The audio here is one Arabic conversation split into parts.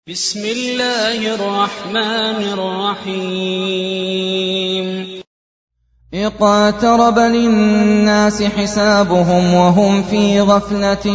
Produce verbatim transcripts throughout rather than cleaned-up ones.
بسم الله الرحمن الرحيم اقترب للناس حسابهم وهم في غفلة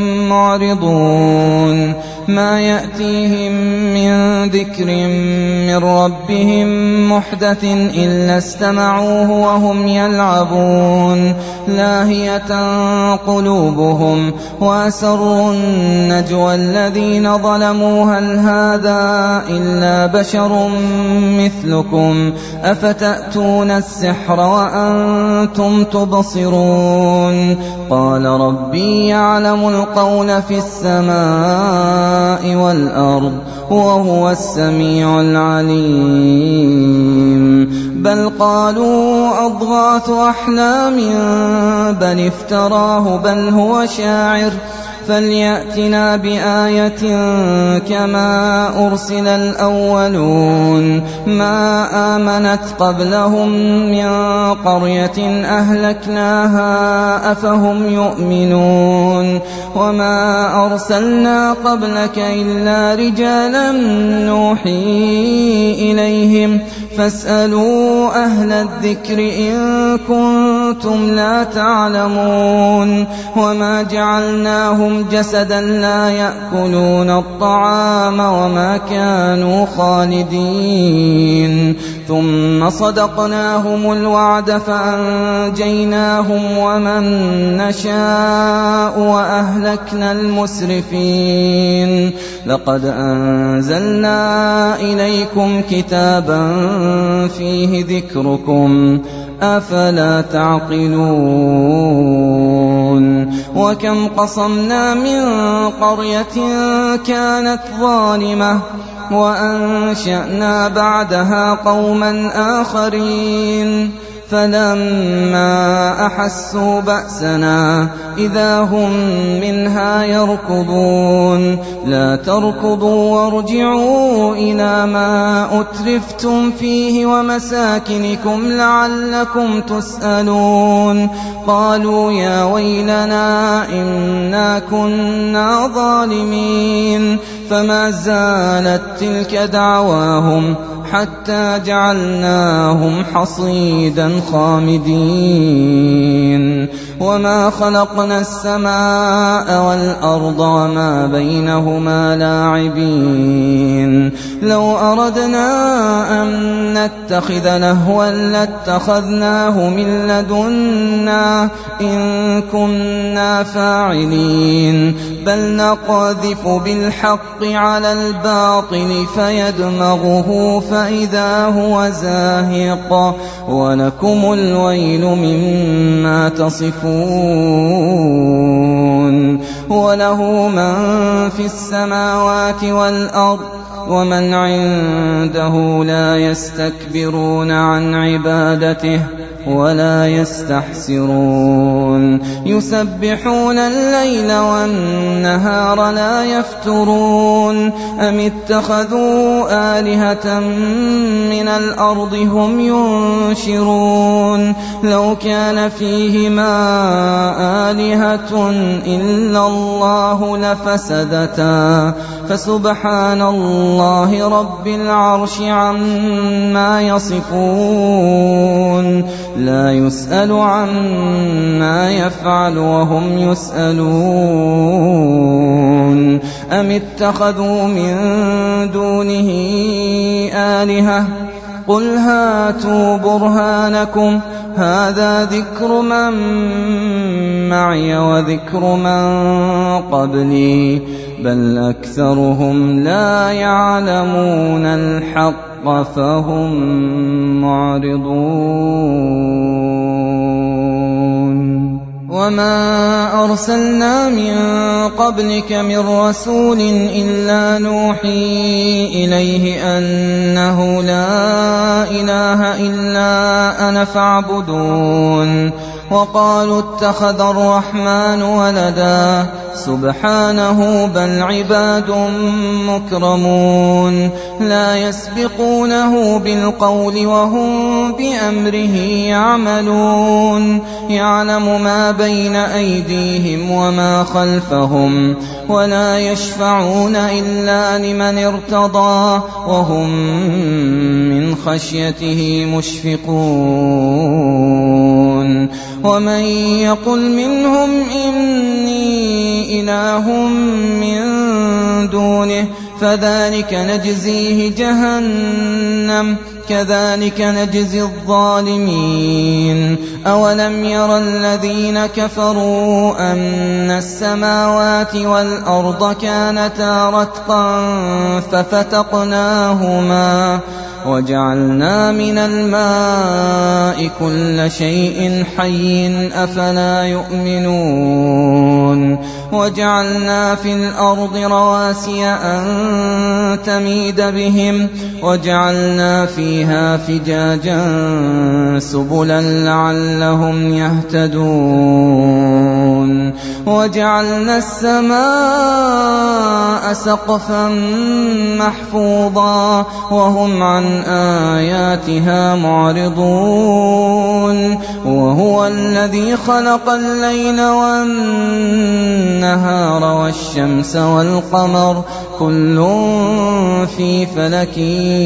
معرضون ما يأتيهم من ذكر من ربهم محدث إلا استمعوه وهم يلعبون لاهية قلوبهم وأسروا النجوى الذين ظلموا هل هذا إلا بشر مثلكم أفتأتون السحر وأنتم تبصرون قال ربي يعلم القول في السماء والأرض وهو السميع العليم بل قالوا أضغاث أحلام بل افتراه بل هو شاعر فليأتنا بآية كما أرسل الأولون ما آمنت قبلهم من قرية أهلكناها أفهم يؤمنون وما أرسلنا قبلك إلا رجالا نوحي إليهم فاسألوا أهل الذكر إن كنتم لا تعلمون وما جعلناهم جسدا لا يأكلون الطعام وما كانوا خالدين ثم صدقناهم الوعد فأنجيناهم ومن نشاء وأهلكنا المسرفين لقد أنزلنا إليكم كتابا فيه ذكركم أفلا تعقلون وكم قصمنا من قرية كانت ظالمة وأنشأنا بعدها قوما آخرين فلما أحسوا بأسنا إذا هم منها يركضون لا تركضوا وارجعوا إلى ما أترفتم فيه ومساكنكم لعلكم تسألون قالوا يا ويلنا إنا كنا ظالمين فما زالت تلك دعواهم حتى جعلناهم حصيدا خامدين وما خلقنا السماء والأرض وما بينهما لاعبين لو أردنا أن نتخذ لهوا لاتخذناه من لدنا إن كنا فاعلين بل نقذف بالحق على الباطل فيدمغه فإذا هو زاهق ولكم الويل مما تصفون وله من في السماوات والأرض ومن عنده لا يستكبرون عن عبادته ولا يستحسرون يسبحون الليل والنهار لا يفترون أم اتخذوا آلهة من الأرض هم ينشرون لو كان فيهما آلهة إلا الله لفسدتا فسبحان الله رب العرش عما يصفون لا يسأل عما يفعل وهم يسألون أم اتخذوا من دونه آلهة قل هاتوا برهانكم هذا ذكر من معي وذكر من قبلي بل أكثرهم لا يعلمون الحق فهم معرضون وما أرسلنا من قبلك من رسول إلا نوحي إليه أنه لا إله إلا أنا فاعبدون وقالوا اتخذ الرحمن ولدا سبحانه بل عباد مكرمون لا يسبقونه بالقول وهم بأمره يعملون يعلم ما بين أيديهم وما خلفهم ولا يشفعون إلا لمن ارتضى وهم من خشيته مشفقون ومن يقل منهم إني إله من دونه فذلك نجزيه جهنم كذلك نجزي الظالمين أولم ير الذين كفروا أن السماوات والأرض كانتا رتقا ففتقناهما وجعلنا من الماء كل شيء حي أفلا يؤمنون وجعلنا في الأرض رواسي أن تميد بهم وجعلنا فيها فجاجا سبلا لعلهم يهتدون وجعلنا السماء سقفا محفوظا وهم عن آياتها معرضون وهو الذي خلق الليل والنهار والشمس والقمر كل في فلك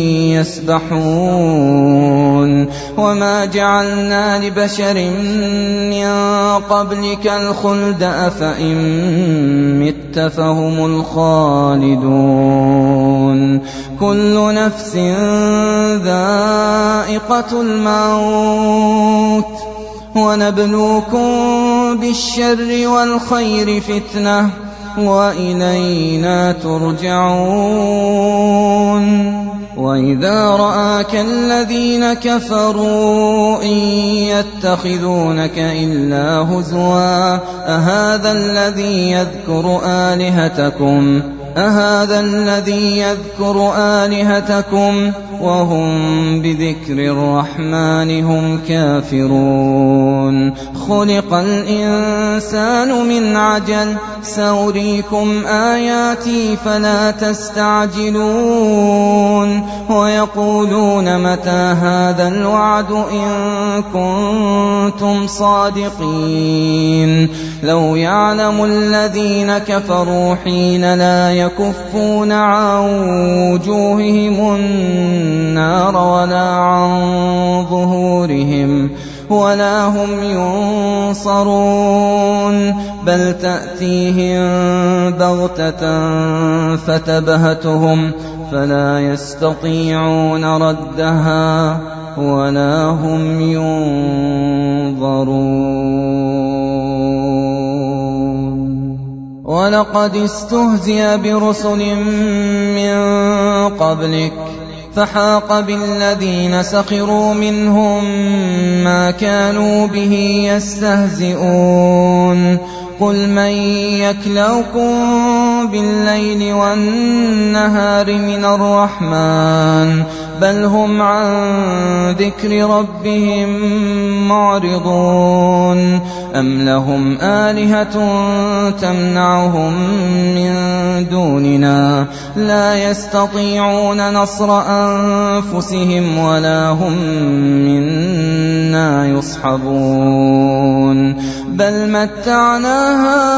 يسبحون وما جعلنا لبشر من قبلك الخلد أفإن مت فهم الخالدون كل نفس ذائقة الموت ونبلوكم بالشر والخير فتنة وإلينا ترجعون وإذا رآك الذين كفروا إن يتخذونك إلا هزوا أهذا الذي يذكر آلهتكم أهذا الذي يذكر آلهتكم وهم بذكر الرحمن هم كافرون خلق الإنسان من عجل سأريكم آياتي فلا تستعجلون ويقولون متى هذا الوعد إن كنتم صادقين لو يعلم الذين كفروا حين لا يكفون عن وجوههم النار ولا عن ظهورهم ولا هم ينصرون بل تأتيهم بغتة فتبهتهم فلا يستطيعون ردها ولا هم ينظرون ولقد استهزئ برسل من قبلك فحاق بالذين سخروا منهم ما كانوا به يستهزئون قل من يكلؤكم بالليل والنهار من الرحمن بل هم عن ذكر ربهم معرضون أم لهم آلهة تمنعهم من دوننا لا يستطيعون نصر أنفسهم ولا هم منا يصحبون بل متعنا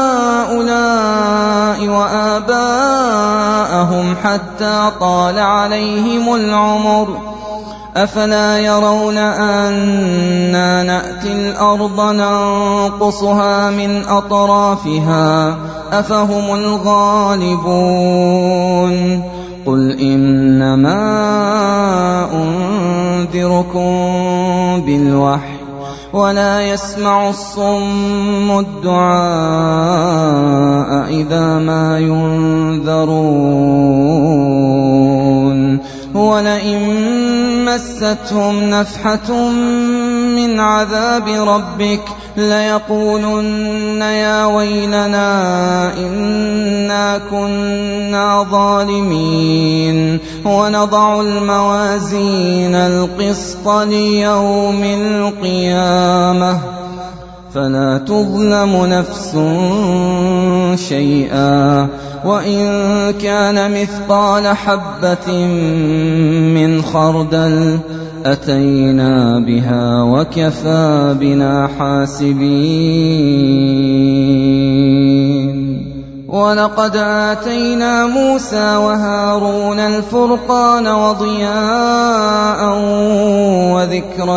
هؤلاء وآباءهم حتى طال عليهم العمر أفلا يرون أنا نأتي الأرض ننقصها من أطرافها أفهم الغالبون قل إنما أنذركم بالوحي ولا يسمع الصم الدعاء إذا ما ينذرون ولئن مستهم نفحة من عذاب ربك ليقولن يا ويلنا إنا كنا ظالمين ونضع الموازين القسط ليوم القيامة فلا تظلم نفس شيئا وإن كان مثقال حبة من خردل أتينا بها وكفى بنا حاسبين ولقد آتينا موسى وهارون الفرقان وضياء وذكرا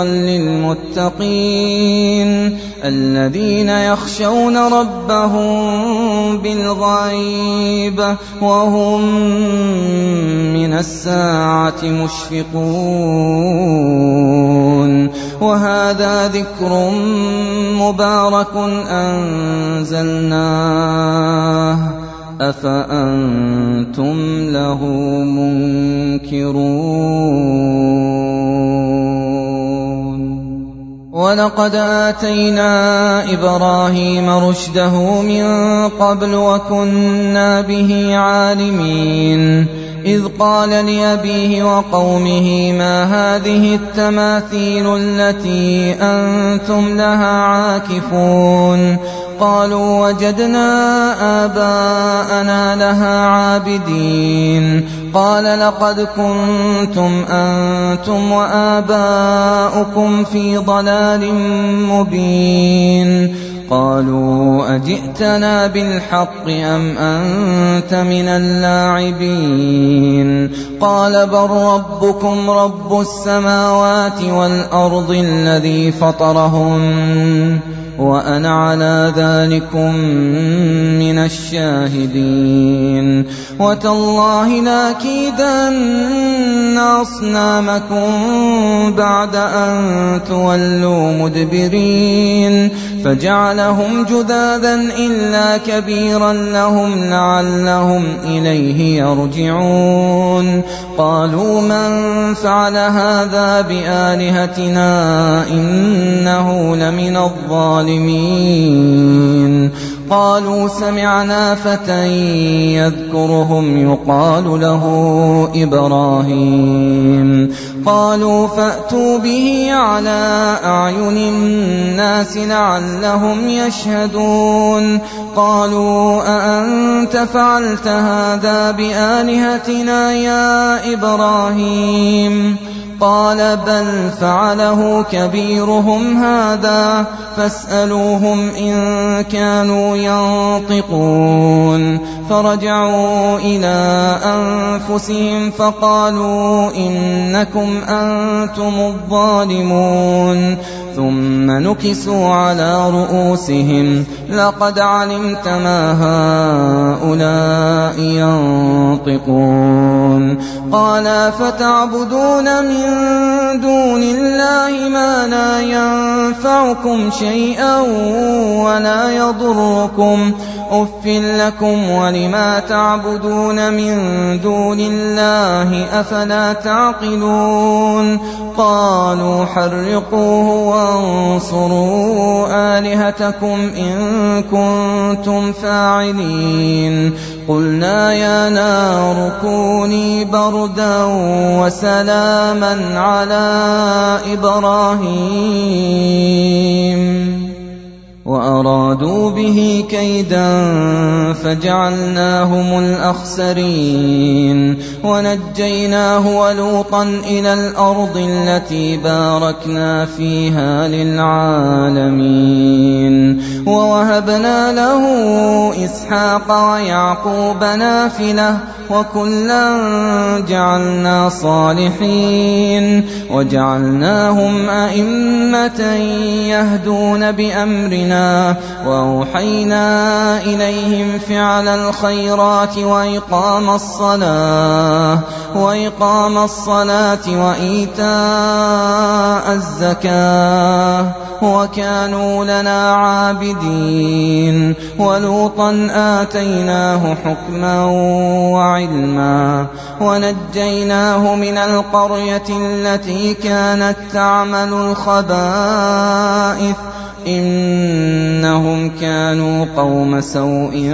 للمتقين الذين يخشون ربهم بالغيب وهم من الساعة مشفقون وهذا ذكر مبارك أنزلناه أفأنتم له منكرون ولقد آتينا إبراهيم رشده من قبل وكنا به عالمين إذ قال لأبيه وقومه ما هذه التماثيل التي أنتم لها عاكفون قالوا وجدنا آباءنا لها عابدين قال لقد كنتم أنتم وآباؤكم في ضلال مبين قالوا أجئتنا بالحق أم أنت من اللاعبين قال بل ربكم رب السماوات والأرض الذي فطرهن وأنا على ذلكم من الشاهدين وتالله لأكيدن أصنامكم بعد أن تولوا مدبرين فجعلهم جذاذا إلا كبيرا لهم لعلهم إليه يرجعون قالوا من فعل هذا بآلهتنا إنه لمن الظالمين قالوا سمعنا فتى يذكرهم يقال له إبراهيم قالوا فأتوا به على أعين الناس لعلهم يشهدون قالوا أأنت فعلت هذا بآلهتنا يا إبراهيم قال بل فعله كبيرهم هذا فاسألوهم إن كانوا ينطقون فرجعوا إلى أنفسهم فقالوا إنكم أنتم الظالمون ثم نكسوا على رؤوسهم لقد علمت ما هؤلاء ينطقون قال فتعبدون من دون الله ما لا ينفعكم شيئا ولا يضركم أف لكم ولما تعبدون من دون الله أفلا تعقلون قالوا حرقوه وانصروا آلهتكم إن كنتم فاعلين قلنا يا نار كوني بردا وسلاما على إبراهيم وأرادوا به كيدا فجعلناهم الأخسرين ونجيناه ولوطا إلى الأرض التي باركنا فيها للعالمين ووهبنا له إسحاق ويعقوب نافلة وكلا جعلنا صالحين وجعلناهم أئمة يهدون بأمرنا وأوحينا إليهم فعل الخيرات وإقام الصلاة وإقام الصلاة وإيتاء الزكاة وكانوا لنا عابدين ولوطا آتيناه حكما وعلما ونجيناه من القرية التي كانت تعمل الخبائث إنهم كانوا قوم سوء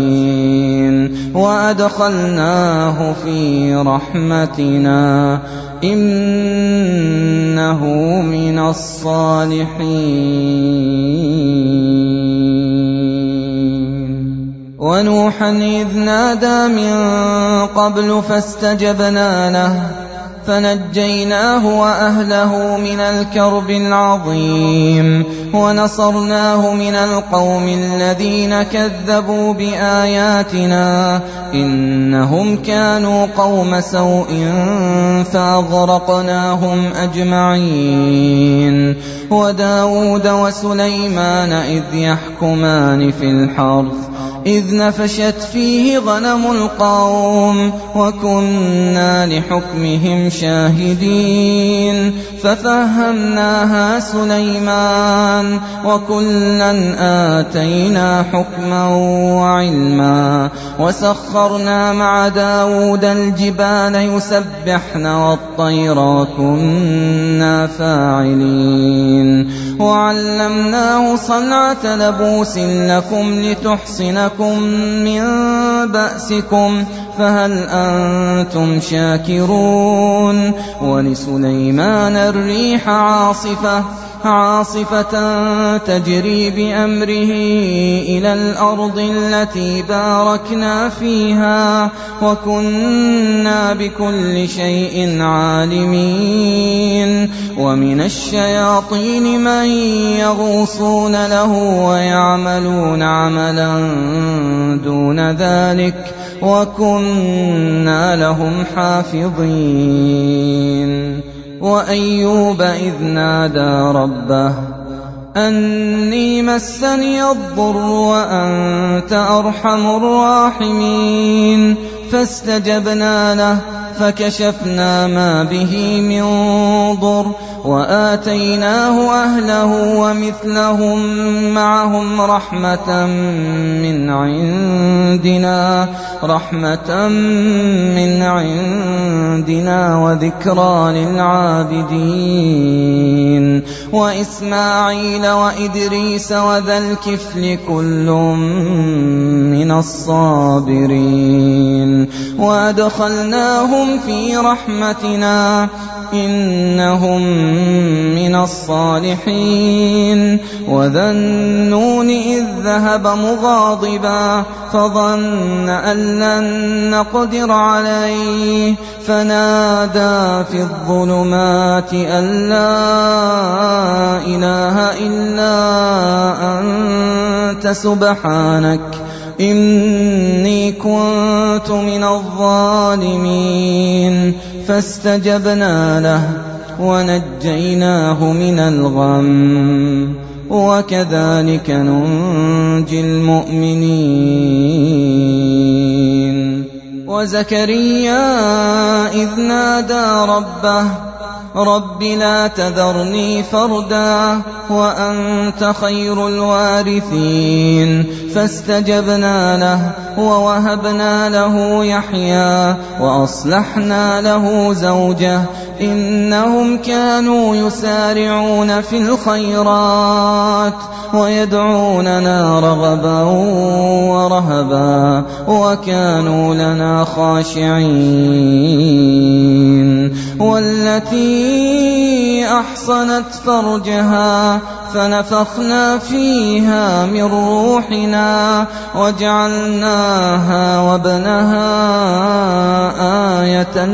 فاسقين وأدخلناه في رحمتنا إنه من الصالحين. ونوحا إذ نادى من قبل فاستجبنا له فنجيناه وأهله من الكرب العظيم ونصرناه من القوم الذين كذبوا بآياتنا إنهم كانوا قوم سوء فأغرقناهم أجمعين. وداود وسليمان إذ يحكمان في الحرث إذ نفشت فيه غنم القوم وكنا لحكمهم شاهدين ففهمناها سليمان وكلا آتينا حكما وعلما وسخرنا مع داود الجبال يسبحن والطير وكنا فاعلين. وعلمناه صنعة لبوس لكم لتحصنكم من بأسكم فهل أنتم شاكرون. ولسليمان الريح عاصفة عاصفة تجري بأمره إلى الأرض التي باركنا فيها وكنا بكل شيء عالمين. ومن الشياطين من يغوصون له ويعملون عملا دون ذلك وكنا لهم حافظين. وأيوب إذ نادى ربه أني مسني الضر وأنت أرحم الراحمين فاستجبنا له فكشفنا ما به من ضر وآتيناه أهله ومثلهم معهم رحمة من عندنا رحمة من عندنا وذكرى للعابدين. وإسماعيل وإدريس وذا الكفل كل من الصابرين وأدخلناهم في رحمتنا إنهم من الصالحين. وذا النون إذ ذهب مغاضبا فظن أن لن نقدر عليه فنادى في الظلمات أن لا إله إلا أنت سبحانك إني كنت من الظالمين. فاستجبنا له ونجيناه من الغم وكذلك ننجي المؤمنين. وزكريا إذ نادى ربه رب لا تذرني فردا وأنت خير الوارثين فاستجبنا له ووهبنا له يحيى وأصلحنا له زوجه إنهم كانوا يسارعون في الخيرات ويدعوننا رغبا ورهبا وكانوا لنا خاشعين. والتي أحصنت فرجها فنفخنا فيها من روحنا وجعلناها وابنها آية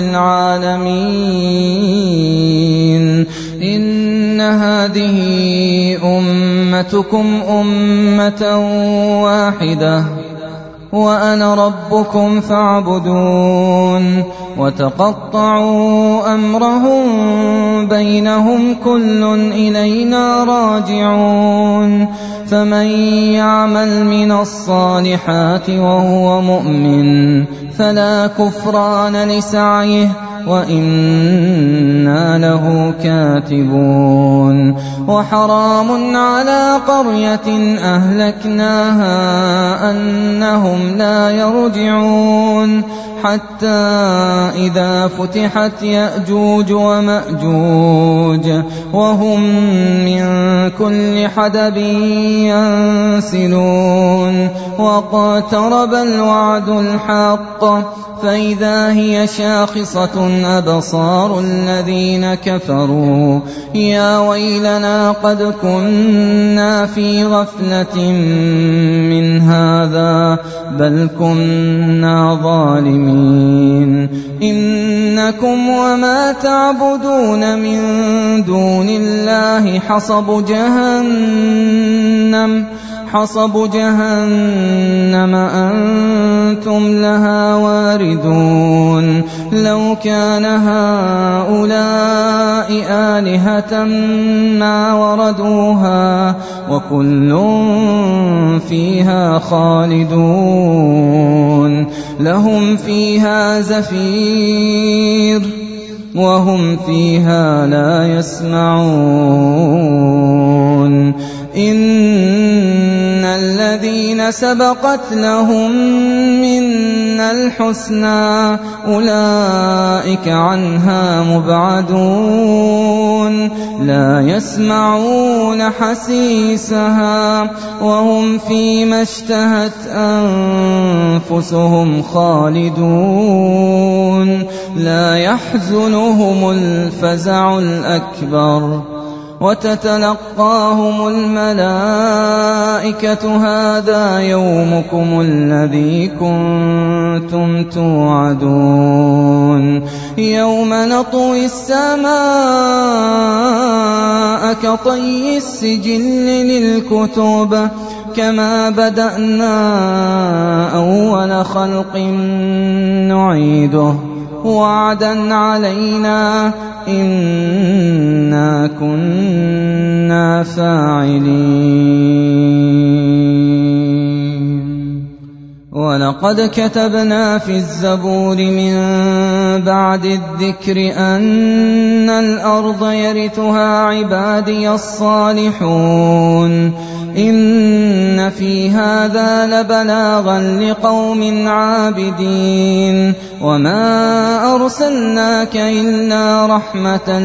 للعالمين. إن هذه أمتكم أمة واحدة وأنا ربكم فاعبدون. وتقطعوا أمرهم بينهم كل إلينا راجعون. فمن يعمل من الصالحات وهو مؤمن فلا كفران لسعيه وإنا له كاتبون. وحرام على قرية أهلكناها أنهم لا يرجعون حتى إذا فتحت يأجوج ومأجوج وهم من كل حدب ينسلون. واقترب الوعد الحق فإذا هي شاخصة أبصار الذين كفروا يا ويلنا قد كنا في غفلة من هذا بل كنا ظالمين إنكم وما تعبدون من دون الله حصب جهنم حصب جهنم أنتم لها واردون لو كان هؤلاء آلهة ما وردوها وكل فيها خالدون لهم فيها زفير وهم فيها لا يسمعون إن الذين سبقت لهم منا الحسنى أولئك عنها مبعدون لا يسمعون حسيسها وهم فيما اشتهت أنفسهم خالدون لا يحزنهم الفزع الأكبر وتتلقاهم الملائكة هذا يومكم الذي كنتم توعدون يوم نطوي السماء كطي السجل للكتب كما بدأنا أول خلق نعيده وعدا علينا إنا كنا فاعلين ولقد كتبنا في الزبور من بعد الذكر أن الأرض يرثها عبادي الصالحون إن في هذا لبلاغا لقوم عابدين وما أرسلناك إلا رحمة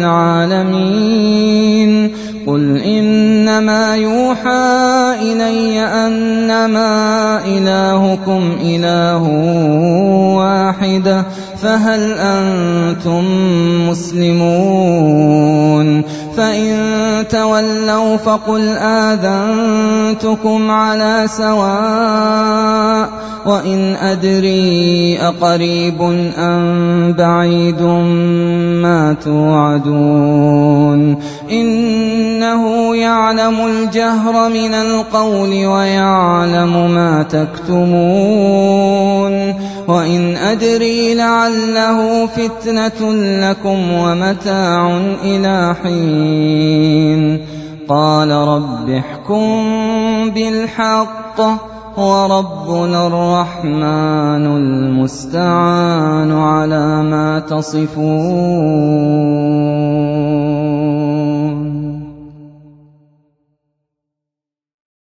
للعالمين قل إنما يوحى إلي أنما إلهكم إله واحد فهل أنتم مسلمون فإن تولوا فقل آذنتكم على سواء وإن أدري أقريب أم بعيد ما توعدون إنه يعلم الجهر من القول ويعلم ما تكتمون وإن أدري لعله فتنة لكم ومتاع إلى حين قال رب احكم بالحق وربنا الرحمن المستعان على ما تصفون.